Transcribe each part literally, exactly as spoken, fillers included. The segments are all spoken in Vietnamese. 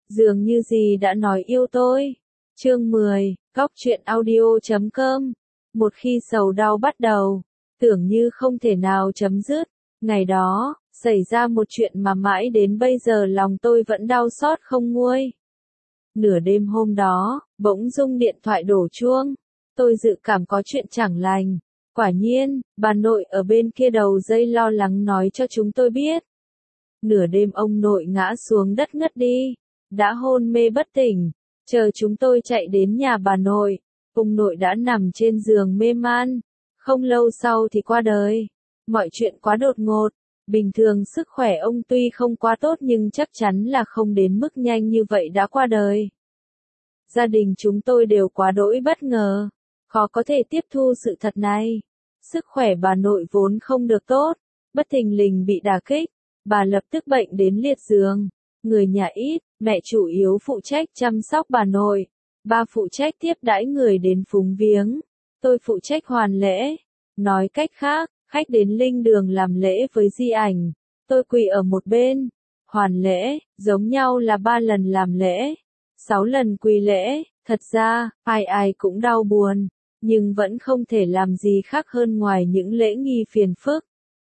Dường như gì đã nói yêu tôi. Chương mười, Góc truyện audio chấm com. Một khi sầu đau bắt đầu, tưởng như không thể nào chấm dứt. Ngày đó, xảy ra một chuyện mà mãi đến bây giờ lòng tôi vẫn đau xót không nguôi. Nửa đêm hôm đó, bỗng dưng điện thoại đổ chuông. Tôi dự cảm có chuyện chẳng lành. Quả nhiên, bà nội ở bên kia đầu dây lo lắng nói cho chúng tôi biết. Nửa đêm ông nội ngã xuống đất ngất đi, đã hôn mê bất tỉnh. Chờ chúng tôi chạy đến nhà bà nội, ông nội đã nằm trên giường mê man. Không lâu sau thì qua đời. Mọi chuyện quá đột ngột. Bình thường sức khỏe ông tuy không quá tốt nhưng chắc chắn là không đến mức nhanh như vậy đã qua đời. Gia đình chúng tôi đều quá đỗi bất ngờ, khó có thể tiếp thu sự thật này. Sức khỏe bà nội vốn không được tốt, bất thình lình bị đả kích, bà lập tức bệnh đến liệt giường. Người nhà ít, mẹ chủ yếu phụ trách chăm sóc bà nội, ba phụ trách tiếp đãi người đến phúng viếng, tôi phụ trách hoàn lễ. Nói cách khác, khách đến linh đường làm lễ với di ảnh, tôi quỳ ở một bên. Hoàn lễ, giống nhau là ba lần làm lễ, sáu lần quỳ lễ. Thật ra, ai ai cũng đau buồn, nhưng vẫn không thể làm gì khác hơn ngoài những lễ nghi phiền phức.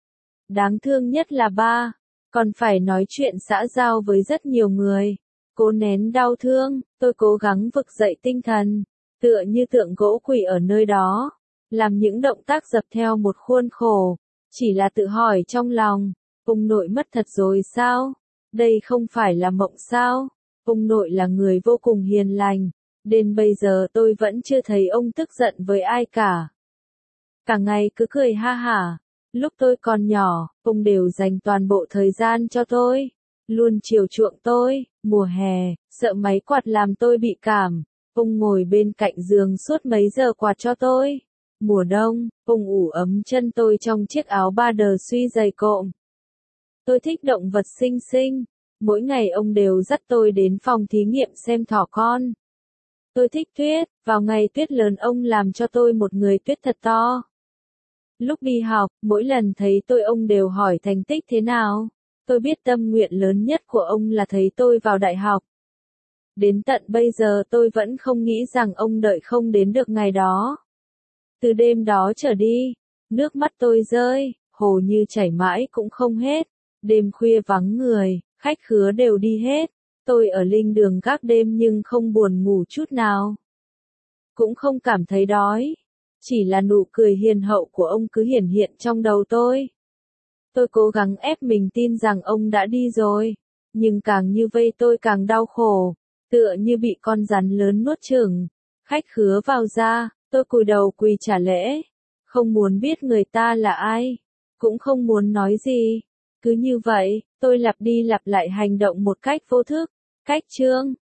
Đáng thương nhất là ba, còn phải nói chuyện xã giao với rất nhiều người. Cố nén đau thương, tôi cố gắng vực dậy tinh thần, tựa như tượng gỗ quỳ ở nơi đó, làm những động tác dập theo một khuôn khổ, chỉ là tự hỏi trong lòng, ông nội mất thật rồi sao? Đây không phải là mộng sao? Ông nội là người vô cùng hiền lành, đến bây giờ tôi vẫn chưa thấy ông tức giận với ai cả. Cả ngày cứ cười ha hả. Lúc tôi còn nhỏ, ông đều dành toàn bộ thời gian cho tôi, luôn chiều chuộng tôi. Mùa hè, sợ máy quạt làm tôi bị cảm, ông ngồi bên cạnh giường suốt mấy giờ quạt cho tôi. Mùa đông, ông ủ ấm chân tôi trong chiếc áo ba đờ suy dày cộm. Tôi thích động vật xinh xinh, mỗi ngày ông đều dắt tôi đến phòng thí nghiệm xem thỏ con. Tôi thích tuyết, vào ngày tuyết lớn ông làm cho tôi một người tuyết thật to. Lúc đi học, mỗi lần thấy tôi ông đều hỏi thành tích thế nào. Tôi biết tâm nguyện lớn nhất của ông là thấy tôi vào đại học. Đến tận bây giờ tôi vẫn không nghĩ rằng ông đợi không đến được ngày đó. Từ đêm đó trở đi, nước mắt tôi rơi, hồ như chảy mãi cũng không hết. Đêm khuya vắng người, khách khứa đều đi hết. Tôi ở linh đường gác đêm nhưng không buồn ngủ chút nào. Cũng không cảm thấy đói. Chỉ là nụ cười hiền hậu của ông cứ hiển hiện trong đầu tôi. Tôi cố gắng ép mình tin rằng ông đã đi rồi. Nhưng càng như vây tôi càng đau khổ. Tựa như bị con rắn lớn nuốt chửng. Khách khứa vào ra, tôi cúi đầu quỳ trả lễ. Không muốn biết người ta là ai. Cũng không muốn nói gì. Cứ như vậy, tôi lặp đi lặp lại hành động một cách vô thức. Cách chương,